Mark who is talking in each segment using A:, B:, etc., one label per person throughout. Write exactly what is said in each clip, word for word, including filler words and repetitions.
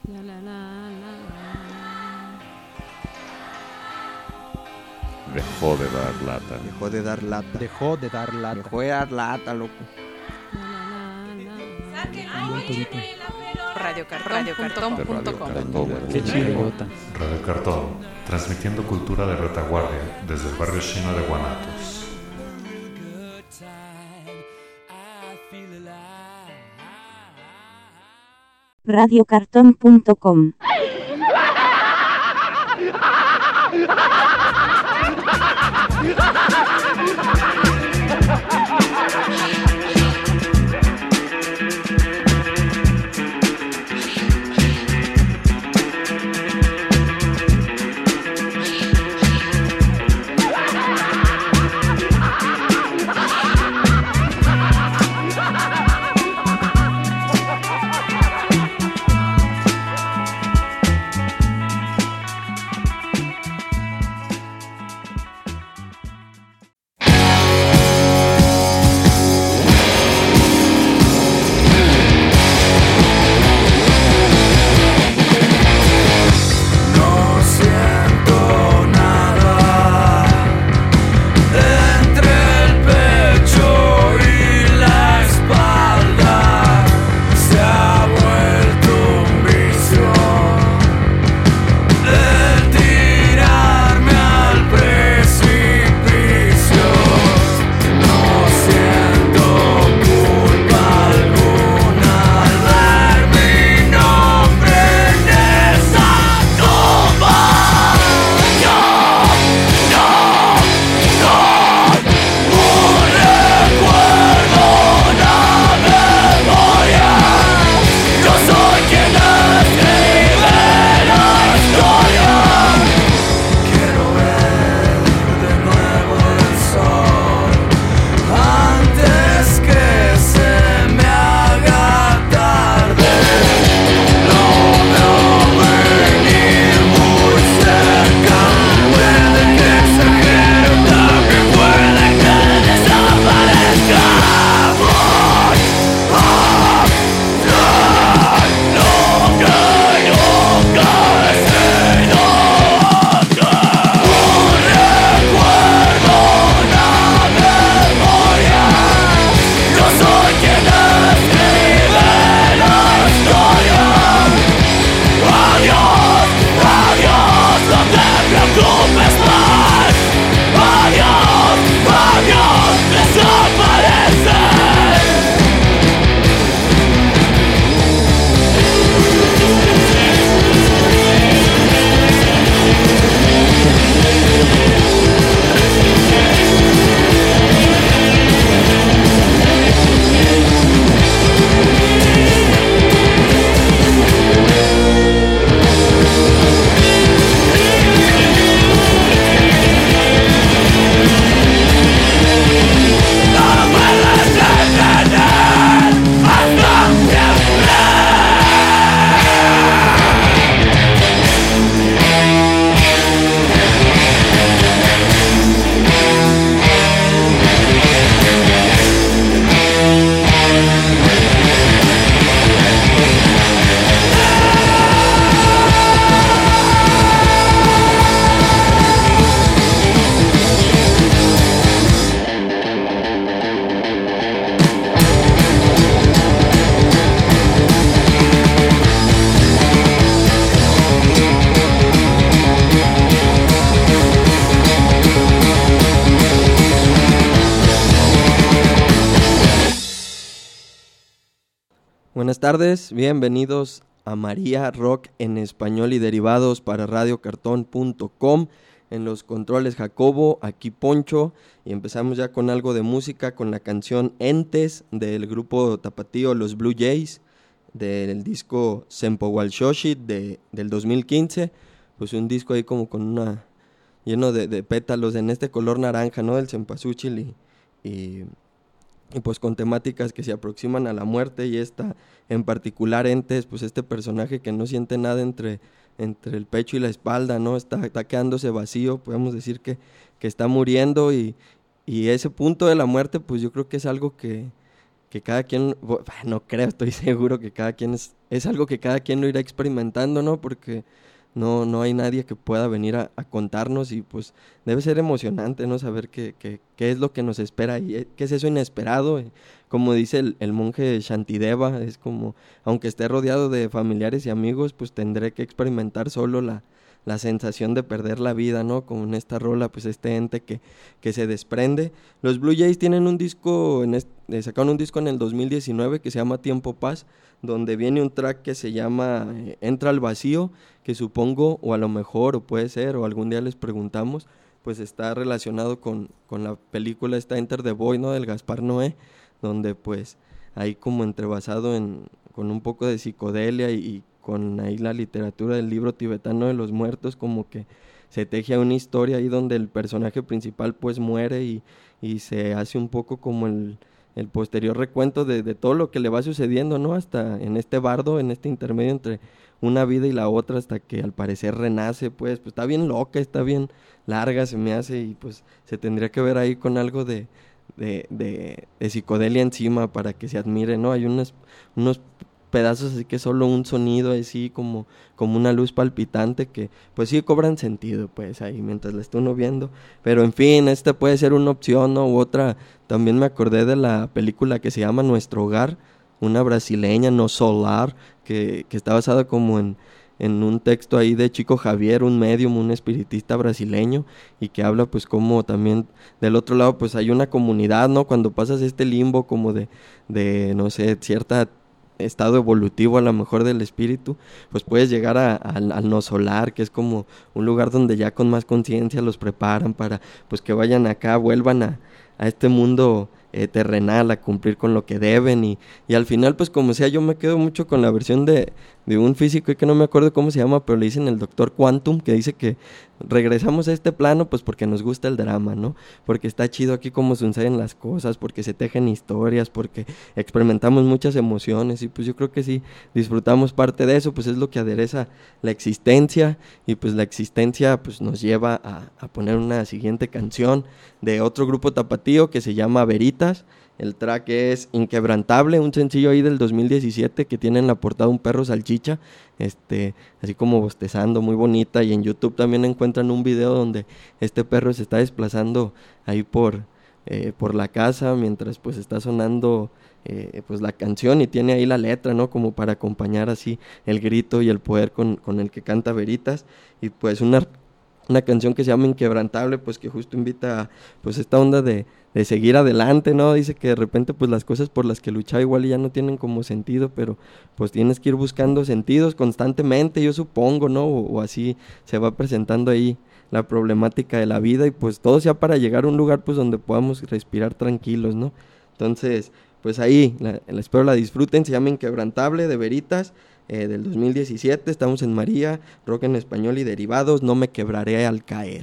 A: Dejó de dar lata.
B: Dejó de dar lata.
C: Dejó de dar lata.
B: Dejó de dar lata, loco.
D: Radio Cartón punto com.
C: Qué chirigota.
E: Radio Cartón, transmitiendo cultura de retaguardia desde el barrio chino de Guanatos.
F: Radio Cartón punto com.
B: Buenas tardes, bienvenidos a María Rock en español y derivados para radio cartón punto com. En los controles Jacobo, aquí Poncho, y empezamos ya con algo de música con la canción Entes del grupo tapatío Los Blue Jays, del disco Sempowalxoxi de, del dos mil quince, pues un disco ahí como con una, lleno de, de pétalos en este color naranja, ¿no? Del cempasúchil y, y, y pues con temáticas que se aproximan a la muerte, y esta en particular Entes, pues este personaje que no siente nada entre, entre el pecho y la espalda, ¿no? Está, está quedándose vacío, podemos decir que, que está muriendo, y, y ese punto de la muerte pues yo creo que es algo que, que cada quien, no creo, estoy seguro que cada quien es, es algo que cada quien lo irá experimentando, ¿no? Porque no, no hay nadie que pueda venir a, a contarnos y pues debe ser emocionante, ¿no? Saber qué que, que es lo que nos espera y qué es eso inesperado. Como dice el, el monje Shantideva, es como, aunque esté rodeado de familiares y amigos, pues tendré que experimentar solo la, la sensación de perder la vida, ¿no? Como en esta rola, pues este ente que, que se desprende. Los Blue Jays tienen un disco, en este, sacaron un disco en el dos mil diecinueve que se llama Tiempo Paz, donde viene un track que se llama eh, Entra al Vacío, que supongo, o a lo mejor, o puede ser, o algún día les preguntamos, pues está relacionado con, con la película esta Enter the Void, ¿no? Del Gaspar Noé, donde pues ahí como entrebasado en, con un poco de psicodelia y, y con ahí la literatura del libro tibetano de los muertos, como que se teje una historia ahí donde el personaje principal pues muere y, y se hace un poco como el, el posterior recuento de, de todo lo que le va sucediendo, ¿no? Hasta en este bardo, en este intermedio entre una vida y la otra, hasta que al parecer renace, pues, pues está bien loca, está bien larga, se me hace, y pues se tendría que ver ahí con algo de, de, de, de psicodelia encima para que se admire, ¿no? Hay unos, unos pedazos así que solo un sonido así como, como una luz palpitante que pues sí cobran sentido pues ahí mientras la está uno viendo, pero en fin, esta puede ser una opción, ¿no? U otra, también me acordé de la película que se llama Nuestro Hogar, una brasileña, No Solar, que, que está basada como en, en un texto ahí de Chico Javier, un medium, un espiritista brasileño, y que habla pues como también del otro lado pues hay una comunidad, ¿no? Cuando pasas este limbo como de, de no sé, cierta estado evolutivo a lo mejor del espíritu, pues puedes llegar a, a, al no solar, que es como un lugar donde ya con más conciencia los preparan para pues que vayan acá, vuelvan a, a este mundo eh, terrenal, a cumplir con lo que deben, y, y al final pues como sea, yo me quedo mucho con la versión de, de un físico, y que no me acuerdo cómo se llama, pero le dicen el doctor Quantum, que dice que regresamos a este plano pues porque nos gusta el drama, ¿no? Porque está chido aquí cómo suceden las cosas, porque se tejen historias, porque experimentamos muchas emociones, y pues yo creo que sí disfrutamos parte de eso, pues es lo que adereza la existencia, y pues la existencia pues nos lleva a, a poner una siguiente canción de otro grupo tapatío que se llama Veritas. El track es Inquebrantable, un sencillo ahí del dos mil diecisiete que tiene en la portada un perro salchicha, este, así como bostezando, muy bonita, y en YouTube también encuentran un video donde este perro se está desplazando ahí por, eh, por la casa mientras pues está sonando eh, pues la canción, y tiene ahí la letra, ¿no? Como para acompañar así el grito y el poder con, con el que canta Veritas, y pues una, una canción que se llama Inquebrantable, pues que justo invita a pues esta onda de de seguir adelante, ¿no? Dice que de repente pues las cosas por las que luchaba igual ya no tienen como sentido, pero pues tienes que ir buscando sentidos constantemente, yo supongo, ¿no? O, o así se va presentando ahí la problemática de la vida, y pues todo sea para llegar a un lugar pues donde podamos respirar tranquilos, ¿no? Entonces, pues ahí, la, la espero la disfruten, se llama Inquebrantable de Veritas, eh, del dos mil diecisiete, estamos en María, rock en español y derivados, no me quebraré al caer.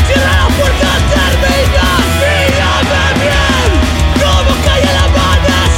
C: Termina, mírame bien, como cae la banda.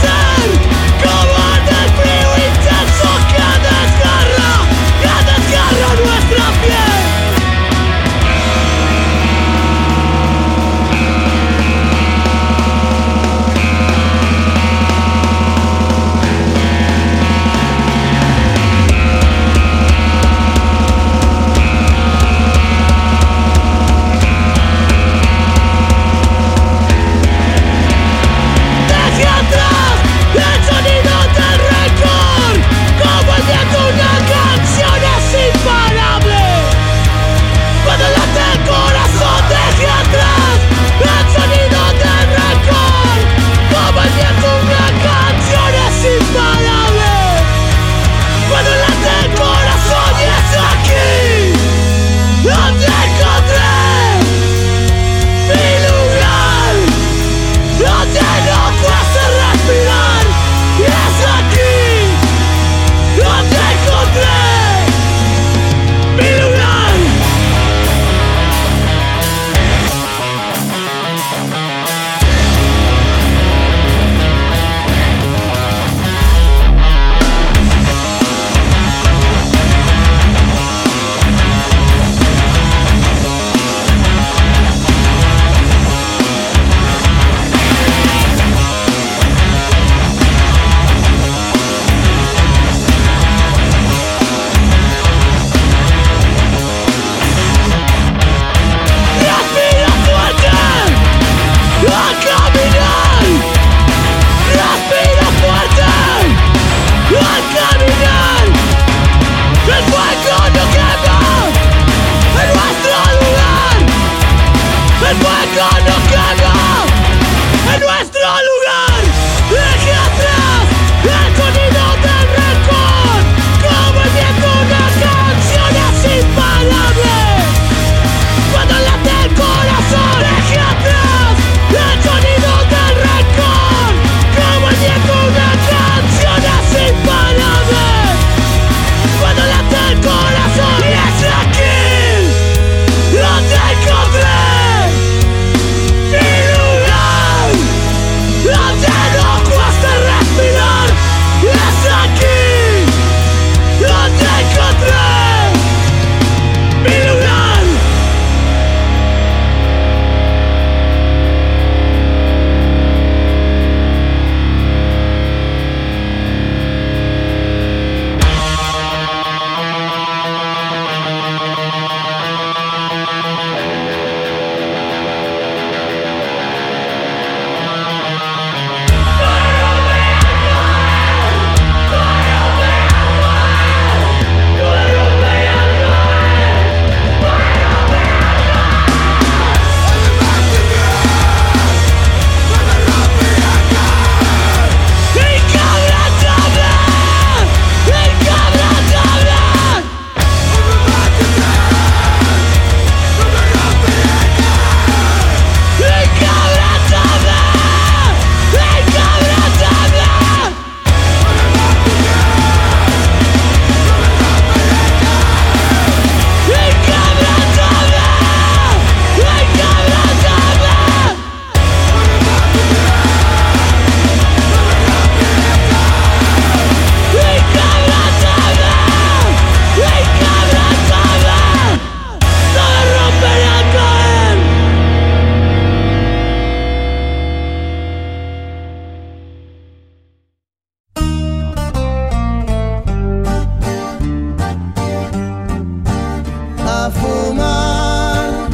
C: a fumar,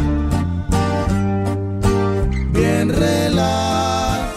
C: bien relax.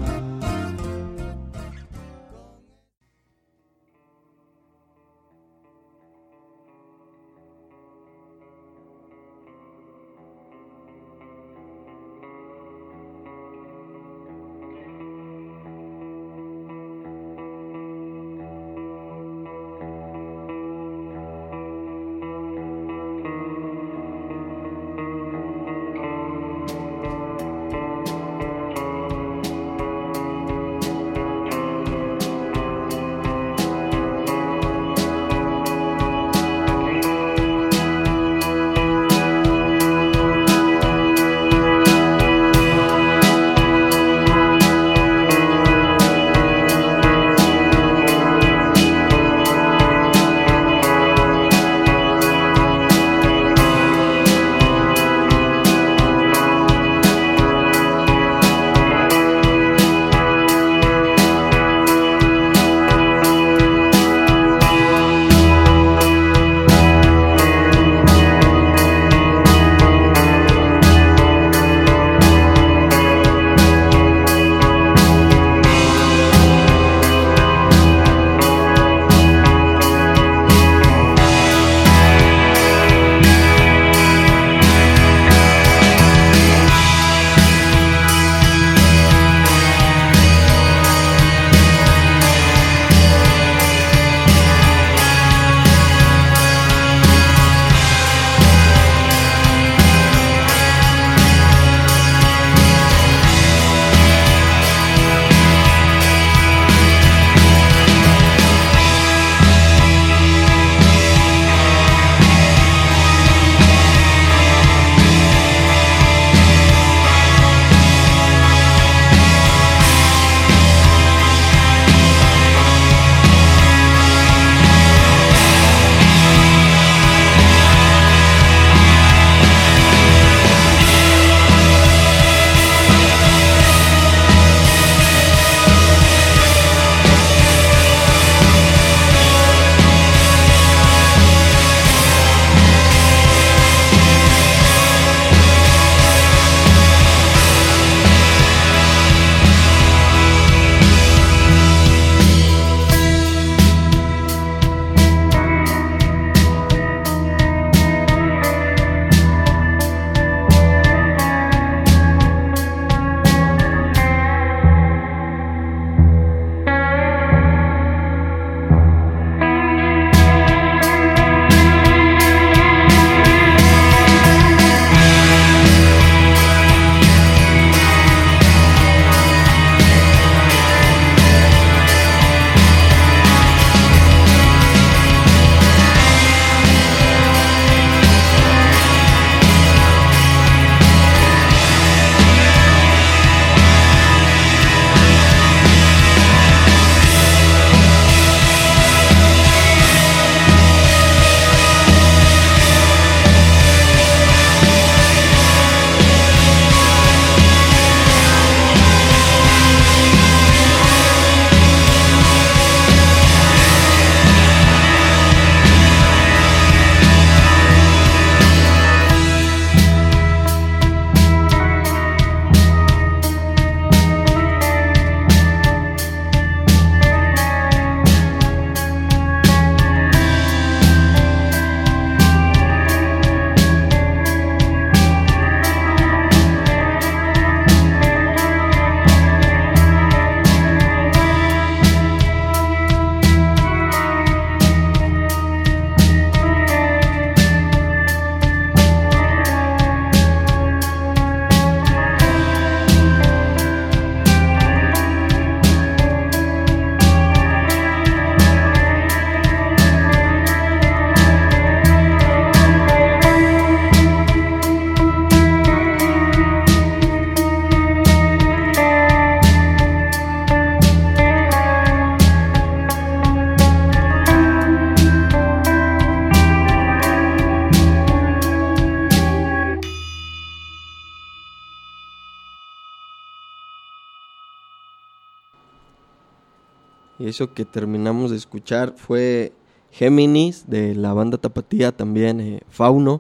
B: Y eso que terminamos de escuchar fue Géminis, de la banda tapatía también, eh, Fauno,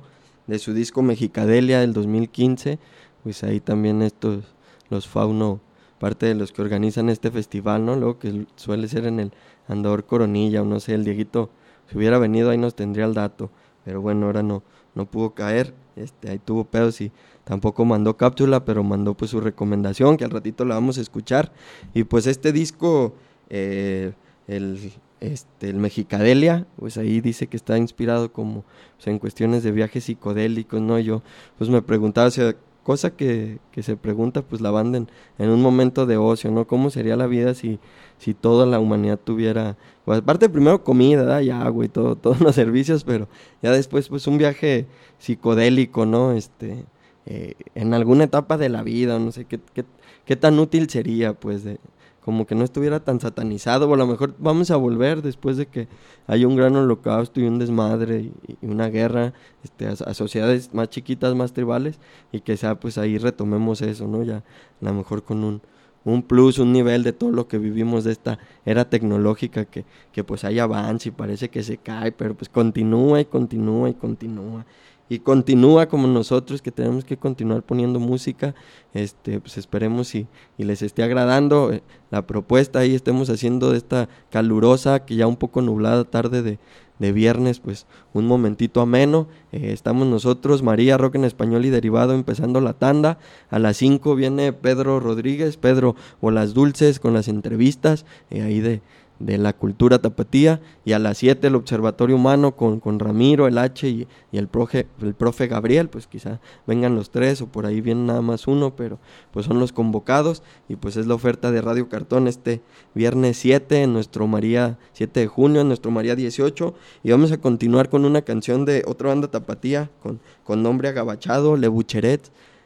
B: de su disco Mexicadelia del dos mil quince, pues ahí también estos, los Fauno, parte de los que organizan este festival, ¿no? Luego que suele ser en el Andador Coronilla, o no sé, el Dieguito, si hubiera venido ahí nos tendría el dato, pero bueno, ahora no, no pudo caer, este, ahí tuvo pedos y tampoco mandó cápsula, pero mandó pues su recomendación, que al ratito la vamos a escuchar, y pues este disco, eh, el... Este, el Mexicadelia, pues ahí dice que está inspirado como pues, en cuestiones de viajes psicodélicos, ¿no? Yo pues me preguntaba, o sea, cosa que, que se pregunta pues la banda en, en un momento de ocio, ¿no? ¿Cómo sería la vida si, si toda la humanidad tuviera, pues aparte primero comida, ¿verdad? Y agua y todo, todos los servicios, pero ya después pues un viaje psicodélico, ¿no? Este, eh, en alguna etapa de la vida, no sé, qué, qué, qué tan útil sería, pues, de... como que no estuviera tan satanizado, o a lo mejor vamos a volver después de que haya un gran holocausto y un desmadre y, y una guerra este, a, a sociedades más chiquitas, más tribales, y que sea pues ahí retomemos eso, ¿no? Ya a lo mejor con un, un plus, un nivel de todo lo que vivimos de esta era tecnológica, que, que pues hay avance y parece que se cae, pero pues continúa y continúa y continúa. Y continúa como nosotros, que tenemos que continuar poniendo música, este, pues esperemos y, y les esté agradando eh, la propuesta, ahí estemos haciendo de esta calurosa, que ya un poco nublada tarde de, de viernes, pues un momentito ameno, eh, estamos nosotros, María, Rock en Español y Derivado, empezando la tanda, a las cinco viene Pedro Rodríguez, Pedro Bolas Dulces, con las entrevistas, eh, ahí de... de la cultura tapatía, y a las siete el Observatorio Humano con, con Ramiro, el H y, y el, profe, el profe Gabriel, pues quizá vengan los tres o por ahí viene nada más uno, pero pues son los convocados, y pues es la oferta de Radio Cartón este viernes siete en nuestro María, siete de junio, en nuestro María dieciocho, y vamos a continuar con una canción de otra banda tapatía con, con nombre agabachado, Le Bucheret,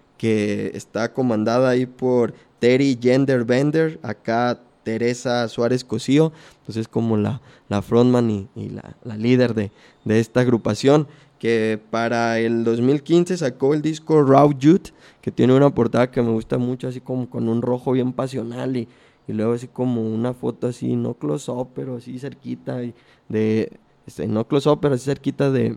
B: que está comandada ahí por Terry Gender Bender, acá Teresa Suárez Cosío, pues es como la, la frontman y, y la, la líder de, de esta agrupación, que para el dos mil quince sacó el disco Raw Youth, que tiene una portada que me gusta mucho, así como con un rojo bien pasional, y, y luego así como una foto así, no close-up, pero así cerquita, y de, este, no close-up, pero así cerquita de,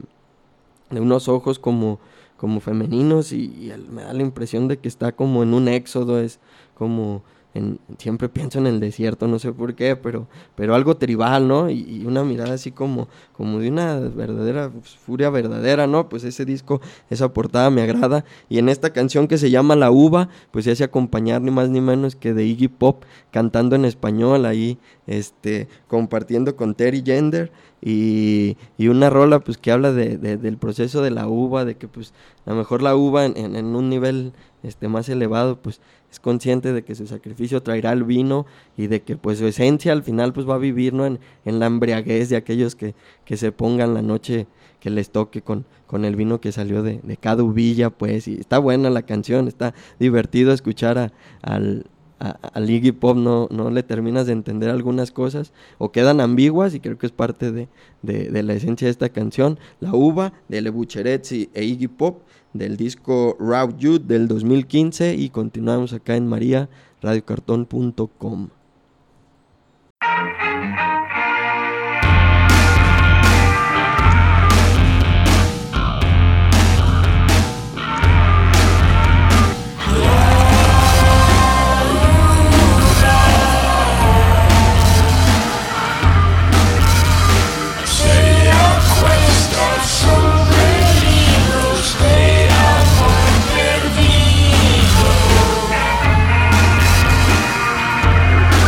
B: de unos ojos como, como femeninos, y, y el, me da la impresión de que está como en un éxodo, es como... En, siempre pienso en el desierto, no sé por qué, pero, pero algo tribal, ¿no? Y, y una mirada así como, como de una verdadera pues, furia verdadera, ¿no? Pues ese disco, esa portada me agrada. Y en esta canción que se llama La Uva, pues se hace acompañar ni más ni menos que de Iggy Pop, cantando en español ahí, este, compartiendo con Terry Gender. Y, y una rola pues que habla de, de, del proceso de la uva, de que pues a lo mejor la uva en, en, en un nivel este más elevado pues es consciente de que su sacrificio traerá el vino, y de que pues su esencia al final pues va a vivir, ¿no? en, en la embriaguez de aquellos que, que se pongan la noche que les toque con, con el vino que salió de, de cada uvilla, pues, y está buena la canción, está divertido escuchar a, al A, a Iggy Pop, no, no le terminas de entender algunas cosas o quedan ambiguas, y creo que es parte de, de, de la esencia de esta canción. La Uva de Le Bucheret y e Iggy Pop, del disco Raw Youth del dos mil quince, y continuamos acá en María, radio cartón punto com.
C: Perdido.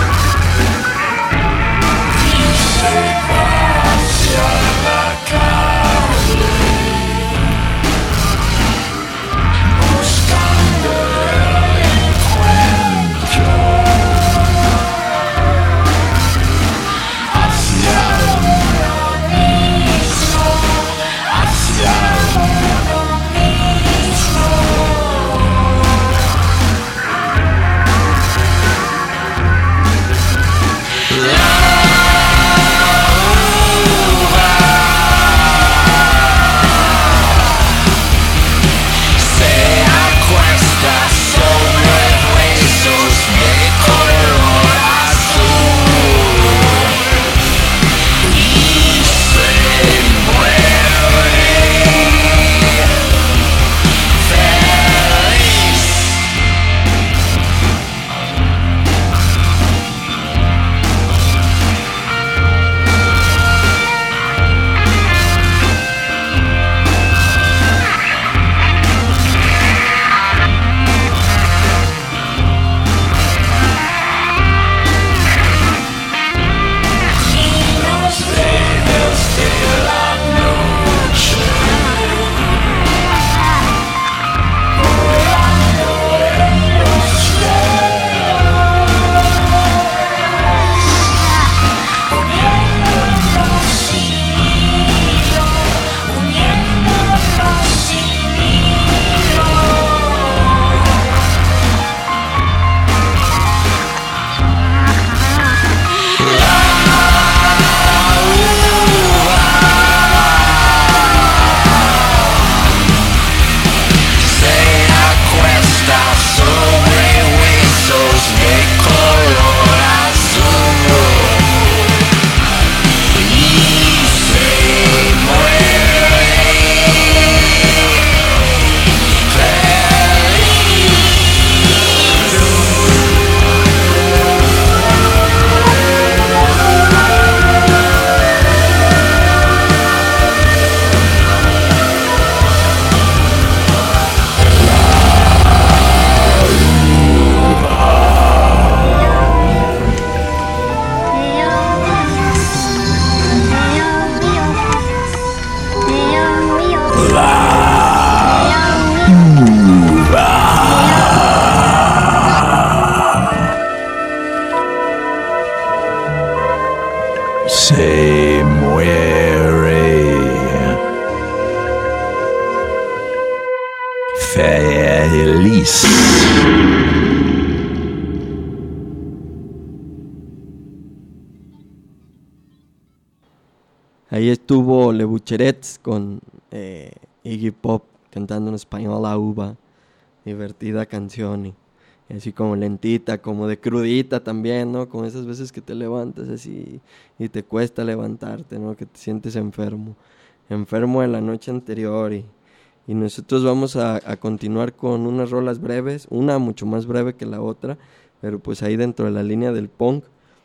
C: feliz.
B: Ahí estuvo Le Bucherets con eh, Iggy Pop cantando en español La Uva. Divertida canción y, y así como lentita, como de crudita también, ¿no? Como esas veces que te levantas así y te cuesta levantarte, ¿no? Que te sientes enfermo, enfermo de la noche anterior y, y nosotros vamos a, a continuar con unas rolas breves, una mucho más breve que la otra, pero pues ahí dentro de la línea del punk.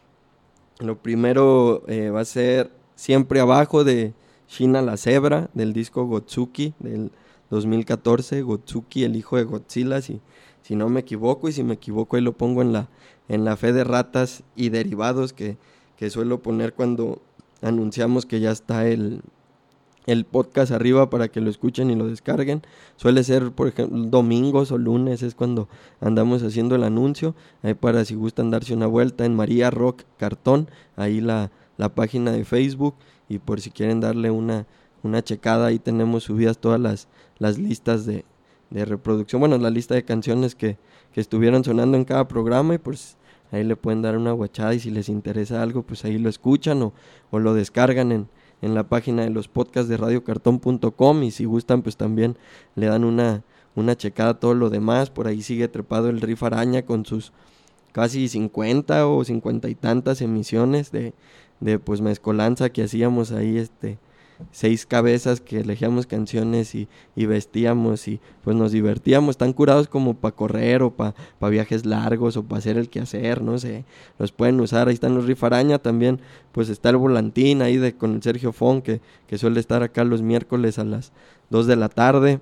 B: Lo primero eh, va a ser Siempre Abajo de Shina la Cebra, del disco Gotsuki del dos mil catorce, Gotsuki, el hijo de Godzilla, si, si no me equivoco, y si me equivoco ahí lo pongo en la, en la fe de ratas y derivados que, que suelo poner cuando anunciamos que ya está el, el podcast arriba para que lo escuchen y lo descarguen. Suele ser, por ejemplo, domingos o lunes es cuando andamos haciendo el anuncio, ahí para si gustan darse una vuelta en María Rock Cartón, ahí la, la página de Facebook, y por si quieren darle una una checada, ahí tenemos subidas todas las, las listas de, de reproducción, bueno, la lista de canciones que, que estuvieron sonando en cada programa, y pues ahí le pueden dar una guachada, y si les interesa algo, pues ahí lo escuchan o, o lo descargan en, en la página de los podcasts de radio cartón punto com, y si gustan, pues también le dan una, una checada a todo lo demás. Por ahí sigue trepado el Riff Araña con sus casi cincuenta o cincuenta y tantas emisiones de, de pues mezcolanza que hacíamos ahí, este seis cabezas que elegíamos canciones y, y vestíamos y pues nos divertíamos, tan curados como para correr o para pa viajes largos o para hacer el quehacer, no sé, los pueden usar. Ahí están los Riff Araña, también pues está el Volantín ahí de con el Sergio Fon, que, que suele estar acá los miércoles a las dos de la tarde.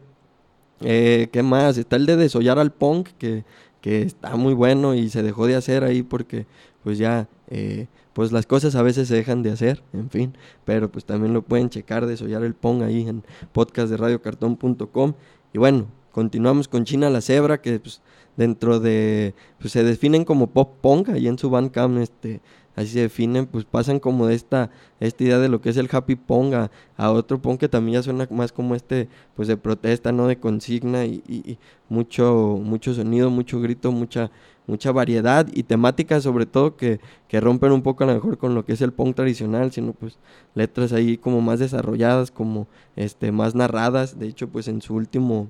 B: Eh, ¿qué más? Está el de Desollar al Punk, que, que está muy bueno y se dejó de hacer ahí porque pues ya eh, pues las cosas a veces se dejan de hacer, en fin, pero pues también lo pueden checar, Desollar el Punk ahí en podcast de radio cartón punto com. Y bueno, continuamos con Shina la Cebra, que pues dentro de, pues se definen como pop punk, ahí en su Bandcamp, este, así se definen, pues pasan como de esta, esta idea de lo que es el happy punk a, a otro punk que también ya suena más como este, pues de protesta, no de consigna, y, y, y mucho, mucho sonido, mucho grito, mucha mucha variedad y temáticas sobre todo que, que rompen un poco a lo mejor con lo que es el punk tradicional, sino pues letras ahí como más desarrolladas, como este más narradas. De hecho, pues en su último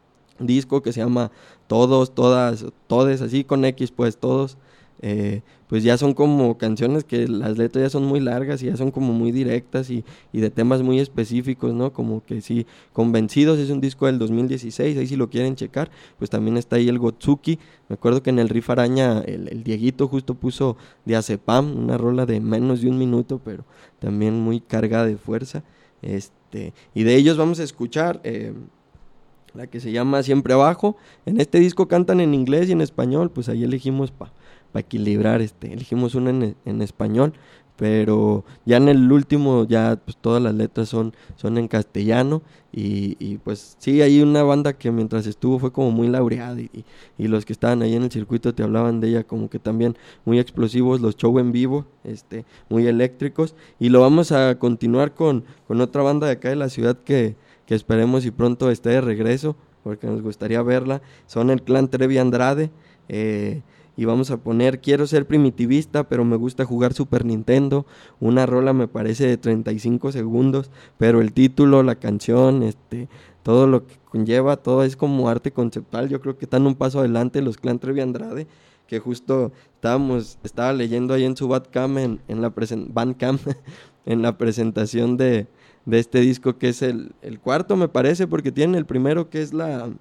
B: disco que se llama Todos, Todas, Todes, así con X, pues Todos, eh, pues ya son como canciones que las letras ya son muy largas y ya son como muy directas y, y de temas muy específicos, ¿no? Como que sí, Convencidos es un disco del dos mil dieciséis, ahí si lo quieren checar, pues también está ahí el Gotsuki. Me acuerdo que en el Riff Araña el, el Dieguito justo puso Diazepam, una rola de menos de un minuto, pero también muy cargada de fuerza. Este, y de ellos vamos a escuchar eh, la que se llama Siempre Abajo. En este disco cantan en inglés y en español, pues ahí elegimos para pa equilibrar, este, elegimos una en, en español, pero ya en el último ya pues todas las letras son, son en castellano, y, y pues sí, hay una banda que mientras estuvo fue como muy laureada, y, y los que estaban ahí en el circuito te hablaban de ella como que también muy explosivos, los shows en vivo, este, muy eléctricos. Y lo vamos a continuar con, con otra banda de acá de la ciudad que, que esperemos y pronto esté de regreso, porque nos gustaría verla. Son el Clan Trevi Andrade, eh, y vamos a poner Quiero ser primitivista, pero me gusta jugar Super Nintendo, una rola me parece de treinta y cinco segundos, pero el título, la canción, este, todo lo que conlleva, todo es como arte conceptual. Yo creo que están un paso adelante los Clan Trevi Andrade, que justo estábamos, estaba leyendo ahí en su Bandcamp, en, en la presen- Bandcamp, en la presentación de, de este disco, que es el, el cuarto me parece, porque tienen el primero que es la,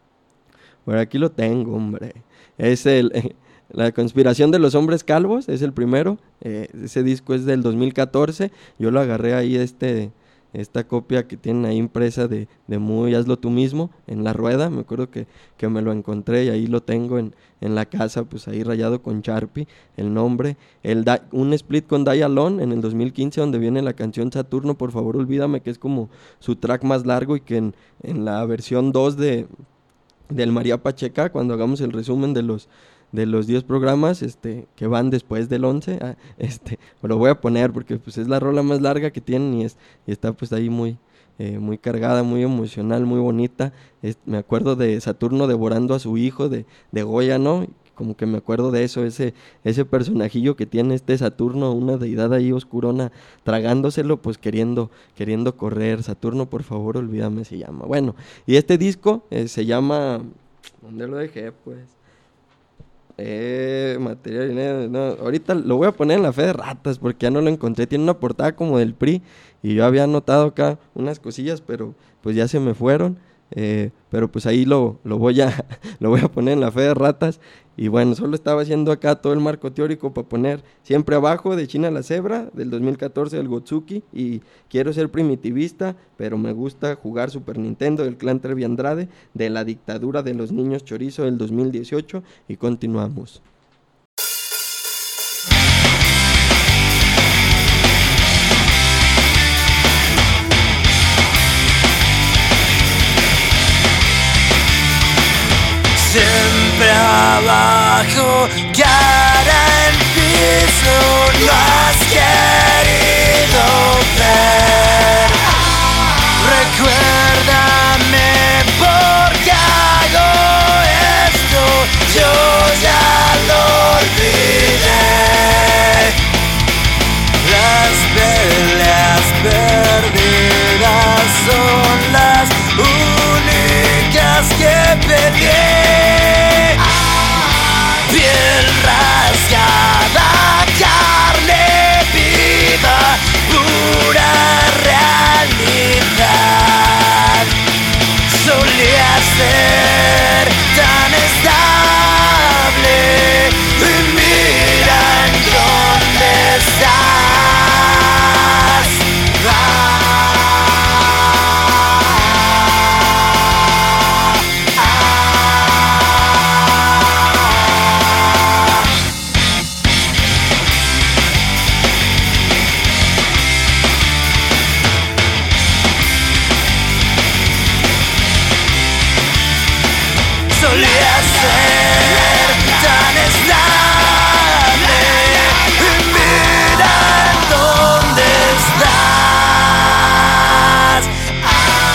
B: por aquí lo tengo, hombre, es el... Eh, La Conspiración de los Hombres Calvos, es el primero. Eh, ese disco es del dos mil catorce. Yo lo agarré ahí, este, esta copia que tienen ahí impresa de, de Muy Hazlo Tú Mismo, en la rueda. Me acuerdo que, que me lo encontré y ahí lo tengo en, en la casa, pues ahí rayado con Sharpie, el nombre. El da, un split con Die Alone en el dos mil quince, donde viene la canción Saturno, por favor olvídame, que es como su track más largo, y que en, en la versión dos de, del María Pacheca, cuando hagamos el resumen de los... de los diez programas este que van después del once, este lo voy a poner porque pues es la rola más larga que tienen, y es y está pues ahí muy eh, muy cargada, muy emocional, muy bonita. Es, me acuerdo de Saturno devorando a su hijo de, de Goya, ¿no? Como que me acuerdo de eso, ese, ese personajillo que tiene este Saturno, una deidad ahí oscurona, tragándoselo, pues queriendo, queriendo correr. Saturno, por favor, olvídame, se llama. Bueno, y este disco eh, se llama... ¿Dónde lo dejé, pues? Eh, material, no, ahorita lo voy a poner en la fe de ratas porque ya no lo encontré. Tiene una portada como del P R I y yo había anotado acá unas cosillas, pero pues ya se me fueron. Eh, pero pues ahí lo, lo voy a lo voy a poner en la fe de ratas. Y bueno, solo estaba haciendo acá todo el marco teórico para poner Siempre Abajo de China la Cebra del dos mil catorce del Gotsuki y Quiero Ser Primitivista, pero me gusta jugar Super Nintendo del Clan Trevi Andrade de La Dictadura de los Niños Chorizo del dos mil dieciocho y continuamos.
C: Siempre abajo, cara en piso, no has querido ver. Recuérdame por qué hago esto, yo ya lo olvidé. Las peleas perdidas son las únicas que peleé. Piel rasgada, carne viva, pura realidad. Solía ser tan estable y mira en dónde estás. Ah. Solía ser tan estable y mira en dónde estás. Ah.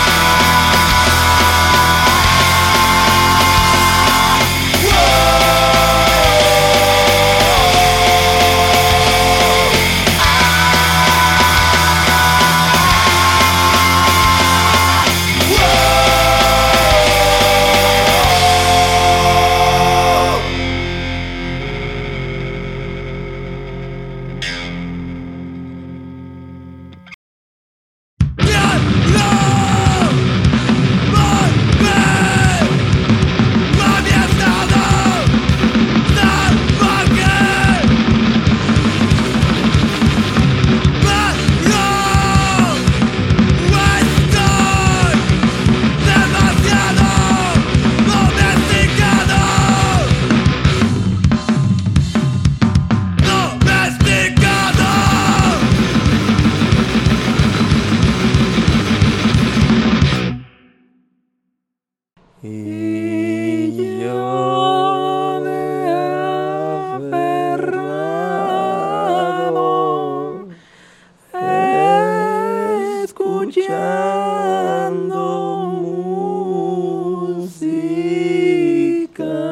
C: Y yo me aferrado escuchando música.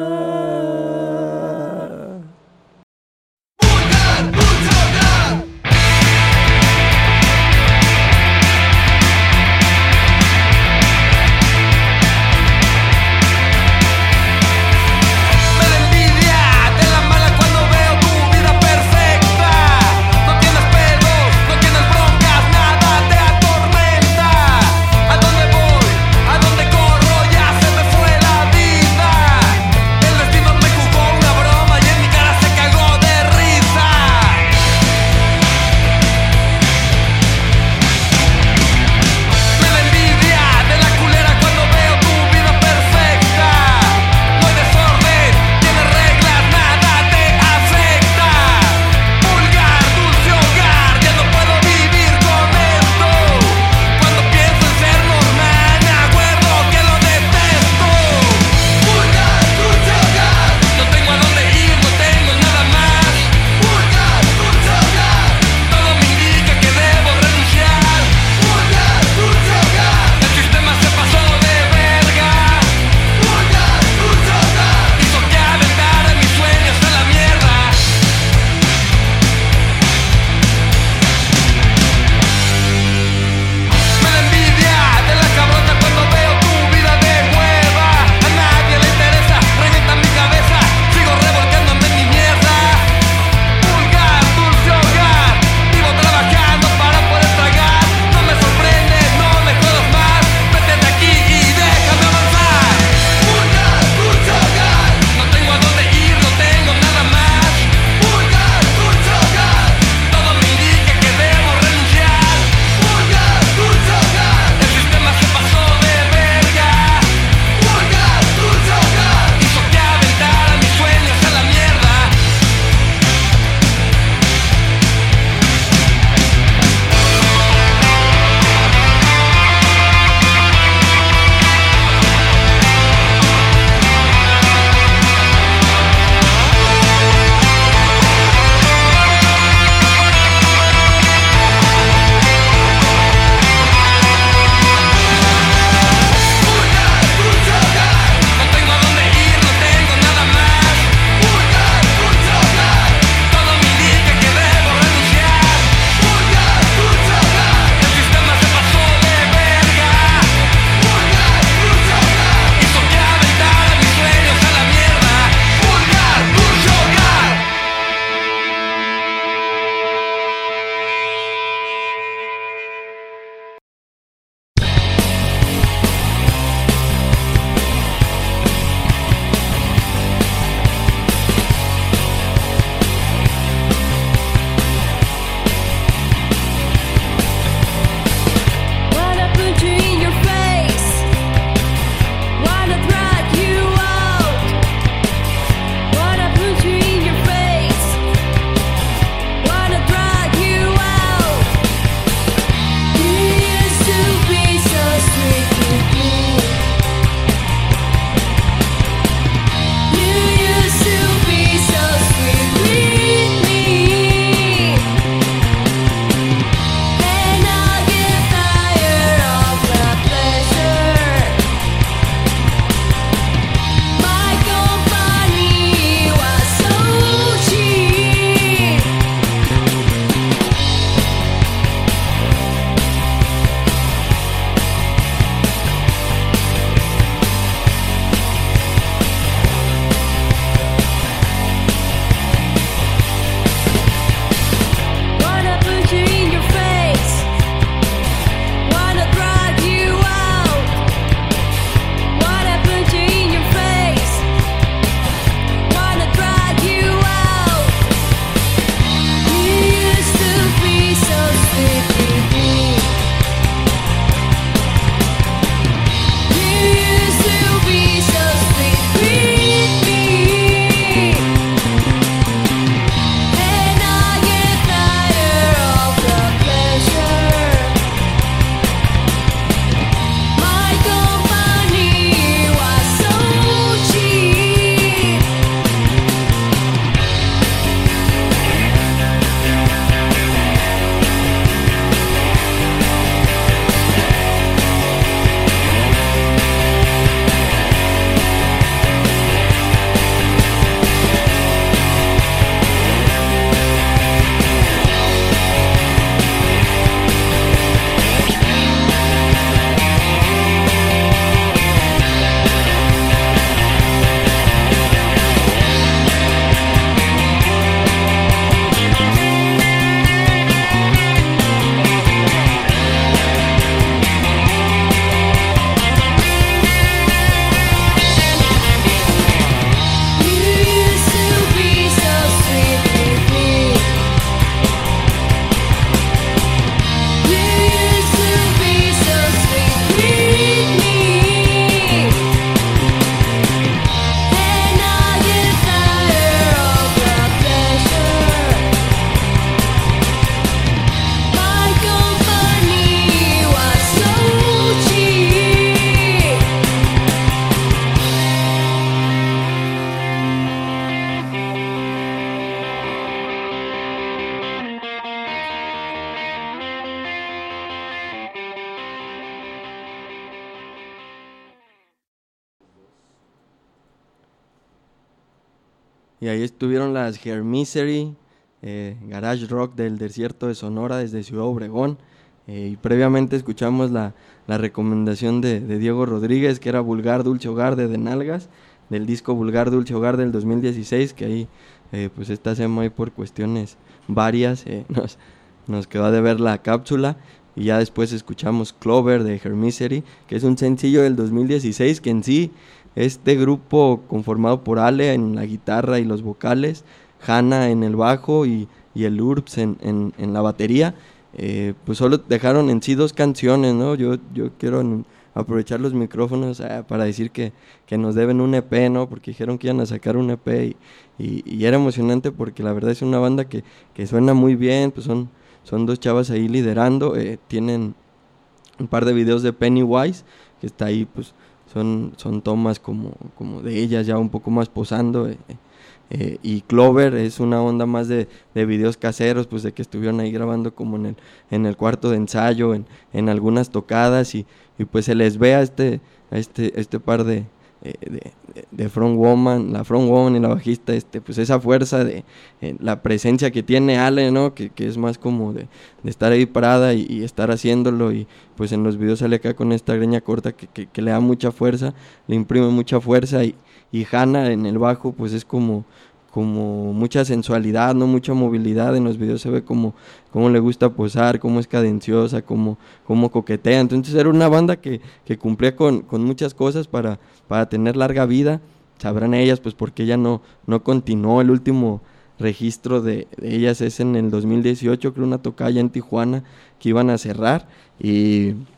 B: Y ahí estuvieron las Hair Misery, eh, Garage Rock del desierto de Sonora desde Ciudad Obregón. Eh, y previamente escuchamos la, la recomendación de, de Diego Rodríguez, que era Vulgar Dulce Hogar de De Nalgas, del disco Vulgar Dulce Hogar del dos mil dieciséis, que ahí eh, pues esta semana ahí por cuestiones varias eh, nos, nos quedó de ver la cápsula. Y ya después escuchamos Clover de Hair Misery, que es un sencillo del dos mil dieciséis, que en sí este grupo conformado por Ale en la guitarra y los vocales, Hanna en el bajo y, y el Urbs en, en, en la batería, eh, pues solo dejaron en sí dos canciones, ¿no? Yo, yo quiero en, aprovechar los micrófonos eh, para decir que, que nos deben un E P, ¿no? Porque dijeron que iban a sacar un E P y, y, y era emocionante porque la verdad es una banda que, que suena muy bien, pues son, son dos chavas ahí liderando, eh, tienen un par de videos de Pennywise, que está ahí, pues son, son tomas como, como de ellas ya un poco más posando, eh, eh, y Clover es una onda más de, de videos caseros, pues de que estuvieron ahí grabando como en el, en el cuarto de ensayo, en, en algunas tocadas, y, y pues se les ve a este, a este, este par de, eh, de, de front woman, la front woman y la bajista, este, pues esa fuerza de eh, la presencia que tiene Ale, ¿no? Que, que es más como de, de estar ahí parada y, y estar haciéndolo, y pues en los videos sale acá con esta greña corta que, que, que le da mucha fuerza, le imprime mucha fuerza, y, y Hanna en el bajo pues es como, como mucha sensualidad, no mucha movilidad. En los videos se ve como, como le gusta posar, cómo es cadenciosa, cómo, cómo coquetea. Entonces era una banda que, que cumplía con, con muchas cosas para, para tener larga vida. Sabrán ellas pues porque ella no, no continuó. El último registro de, de ellas es en el dos mil dieciocho, creo, una tocaya en Tijuana que iban a cerrar, y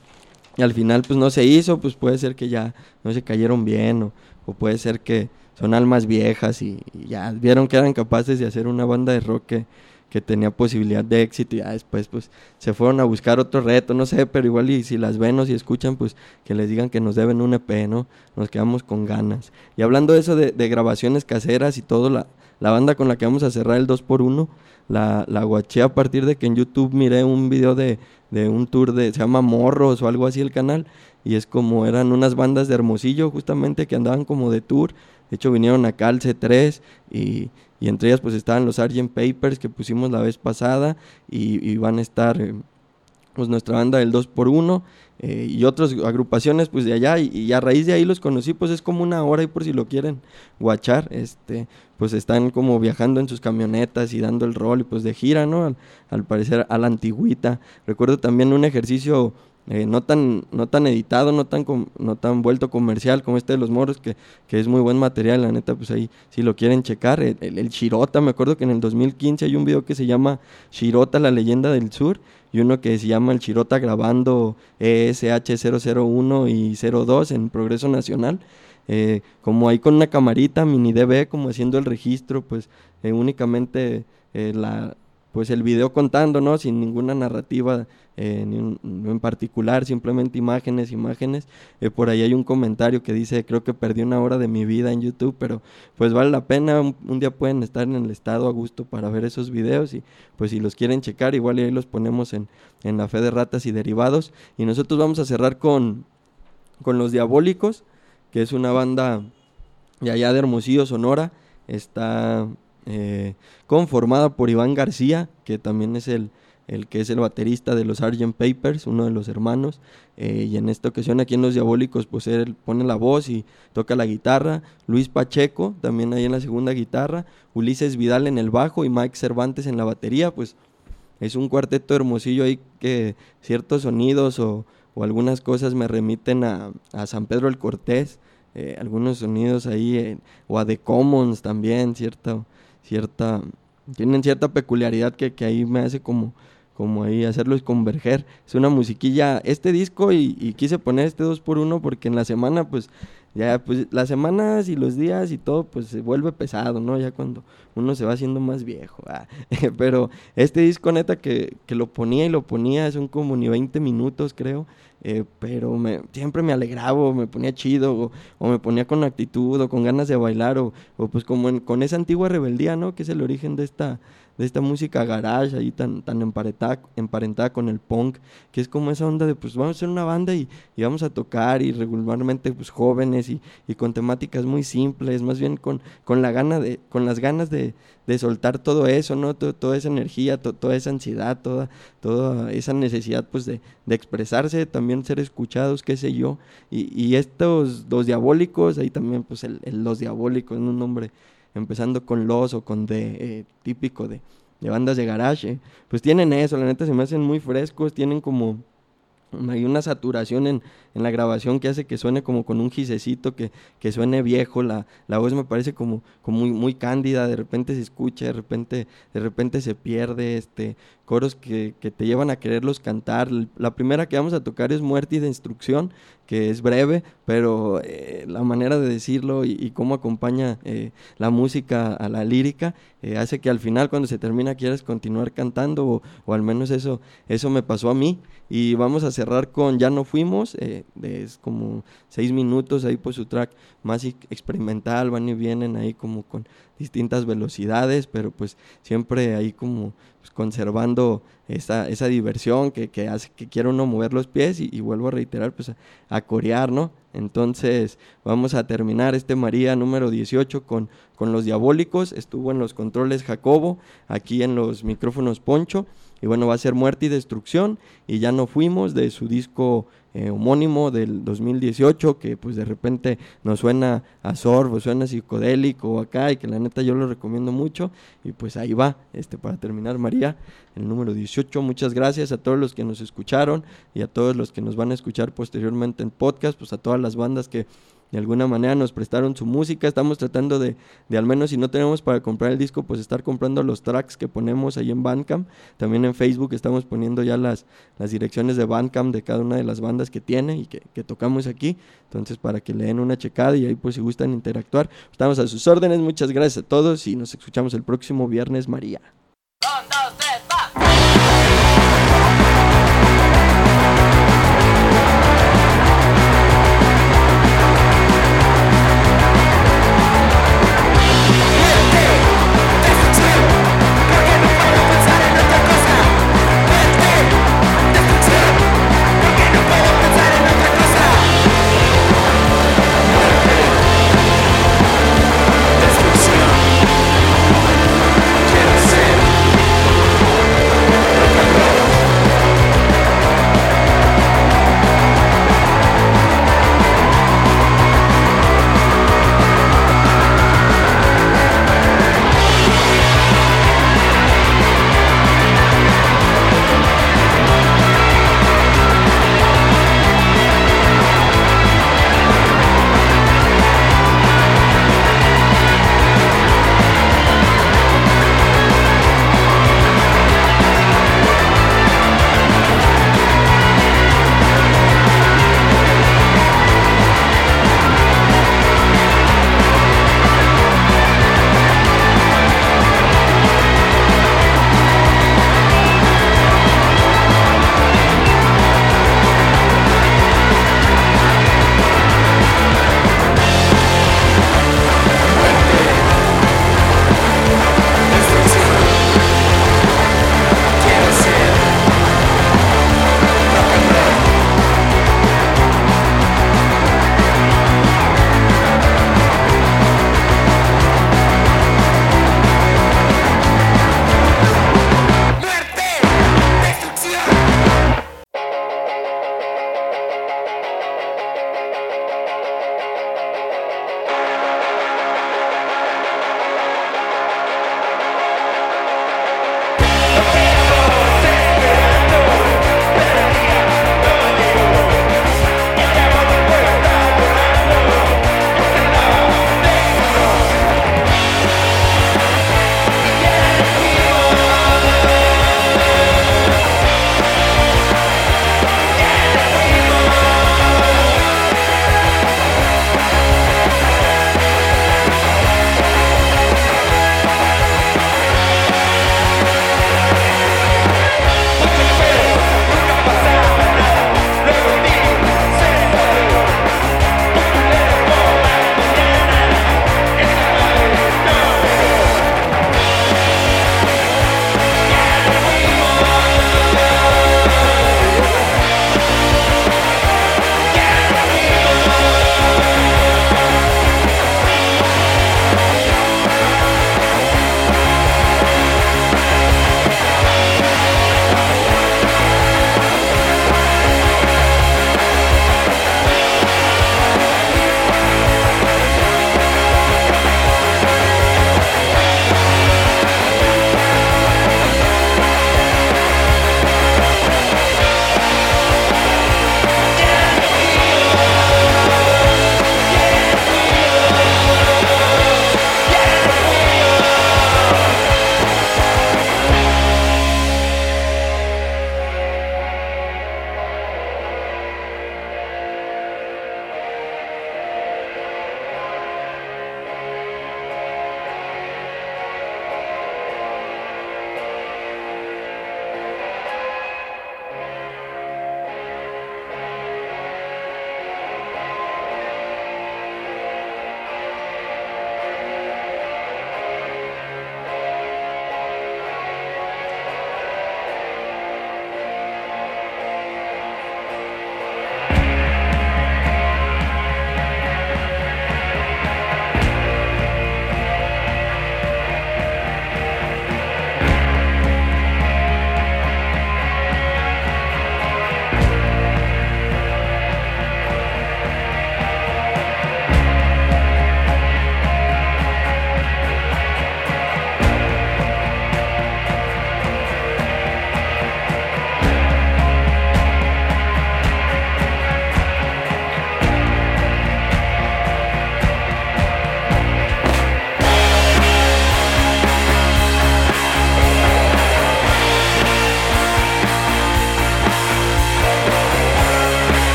B: y al final pues no se hizo, pues puede ser que ya no se cayeron bien o, o puede ser que son almas viejas y, y ya vieron que eran capaces de hacer una banda de rock que, que tenía posibilidad de éxito y ya después pues se fueron a buscar otro reto, no sé, pero igual y si las ven o si escuchan pues que les digan que nos deben un E P, ¿no? Nos quedamos con ganas. Y hablando de eso de, de grabaciones caseras y todo, la, la banda con la que vamos a cerrar el dos por uno, la, la guaché a partir de que en YouTube miré un video de, de un tour de, se llama Morros o algo así el canal, y es como eran unas bandas de Hermosillo justamente que andaban como de tour. De hecho vinieron acá al C tres y, y entre ellas pues estaban los sargent Papers que pusimos la vez pasada y, y van a estar eh, pues nuestra banda del dos por uno eh, y otras agrupaciones pues de allá y, y a raíz de ahí los conocí, pues es como una hora y por si lo quieren guachar, este, pues están como viajando en sus camionetas y dando el rol y pues de gira, ¿no? Al, al parecer a la antigüita. Recuerdo también un ejercicio Eh, no tan no tan editado, no tan com, no tan vuelto comercial como este de los Morros, que, que es muy buen material, la neta, pues ahí si lo quieren checar, el, el, el Shirota, me acuerdo que en el dos mil quince hay un video que se llama Shirota, la leyenda del sur, y uno que se llama el Shirota grabando E S H cero cero uno y cero dos en Progreso Nacional, eh, como ahí con una camarita mini D V, como haciendo el registro, pues eh, únicamente eh, la... pues el video contando, ¿no? Sin ninguna narrativa eh, ni un, en particular, simplemente imágenes, imágenes. Eh, por ahí hay un comentario que dice, creo que perdí una hora de mi vida en YouTube, pero pues vale la pena, un, un día pueden estar en el estado a gusto para ver esos videos y pues si los quieren checar, igual y ahí los ponemos en, en la Fe de Ratas y Derivados. Y nosotros vamos a cerrar con, con Los Diabólicos, que es una banda de allá de Hermosillo, Sonora. Está... Eh, conformada por Iván García, que también es el, el que es el baterista de los sargent Papers, uno de los hermanos, eh, y en esta ocasión aquí en Los Diabólicos pues él pone la voz y toca la guitarra. Luis Pacheco también ahí en la segunda guitarra, Ulises Vidal en el bajo y Mike Cervantes en la batería. Pues es un cuarteto Hermosillo ahí que ciertos sonidos o, o algunas cosas me remiten a, a San Pedro el Cortés, eh, algunos sonidos ahí eh, o a The Commons también, cierto cierta, tienen cierta peculiaridad que, que ahí me hace como, como ahí hacerlos converger. Es una musiquilla, este disco y, y quise poner este dos por uno porque en la semana pues, ya pues las semanas y los días y todo pues se vuelve pesado, ¿no? Ya cuando uno se va haciendo más viejo, ah. Pero este disco neta que, que lo ponía y lo ponía, son como ni veinte minutos creo, eh, pero me, siempre me alegraba, me ponía chido o, o me ponía con actitud o con ganas de bailar o, o pues como en, con esa antigua rebeldía, ¿no? Que es el origen de esta de esta música garage ahí tan, tan emparentada, emparentada con el punk, que es como esa onda de pues vamos a hacer una banda y, y vamos a tocar y regularmente pues jóvenes y, y con temáticas muy simples, más bien con, con la gana de, con las ganas de, de soltar todo eso, ¿no? Todo, toda esa energía, to, toda esa ansiedad, toda, toda esa necesidad pues de, de expresarse, también ser escuchados, qué sé yo, y, y estos Los Diabólicos, ahí también pues el, el Los Diabólicos, un nombre empezando con Los o con de, eh, típico de, de bandas de garage, eh. Pues tienen eso, la neta se me hacen muy frescos, tienen como, hay una saturación en, en la grabación que hace que suene como con un gisecito, que, que suene viejo, la, la voz me parece como, como muy, muy cándida, de repente se escucha, de repente, de repente se pierde, este, coros que, que te llevan a quererlos cantar. La primera que vamos a tocar es Muerte y Destrucción, que es breve, pero eh, la manera de decirlo y, y cómo acompaña eh, la música a la lírica, eh, hace que al final cuando se termina quieras continuar cantando, o, o al menos eso, eso me pasó a mí. Y vamos a cerrar con Ya No Fuimos, eh, es como seis minutos ahí pues su track más experimental, van y vienen ahí como con distintas velocidades, pero pues siempre ahí como pues, conservando esa, esa diversión que, que hace que quiera uno mover los pies y, y vuelvo a reiterar pues a, a corear, ¿no? Entonces vamos a terminar este María número dieciocho con, con Los Diabólicos. Estuvo en los controles Jacobo, aquí en los micrófonos Poncho, y bueno, va a ser Muerte y Destrucción y Ya No Fuimos, de su disco eh, homónimo del dos mil dieciocho, que pues de repente nos suena a sorbo, suena psicodélico acá, y que la neta yo lo recomiendo mucho. Y pues ahí va, este para terminar María, el número dieciocho. Muchas gracias a todos los que nos escucharon y a todos los que nos van a escuchar posteriormente en podcast, pues a todas las bandas que de alguna manera nos prestaron su música. Estamos tratando de, de al menos si no tenemos para comprar el disco, pues estar comprando los tracks que ponemos ahí en Bandcamp. También en Facebook estamos poniendo ya las, las direcciones de Bandcamp de cada una de las bandas que tiene y que, que tocamos aquí. Entonces para que le den una checada y ahí pues si gustan interactuar, estamos a sus órdenes. Muchas gracias a todos y nos escuchamos el próximo viernes, María.
C: Un, dos, tres, va.
G: Quiero ser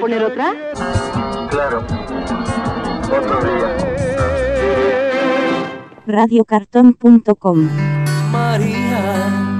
G: poner otra?
H: Claro. Otro día.
F: radio cartón punto com.
I: María.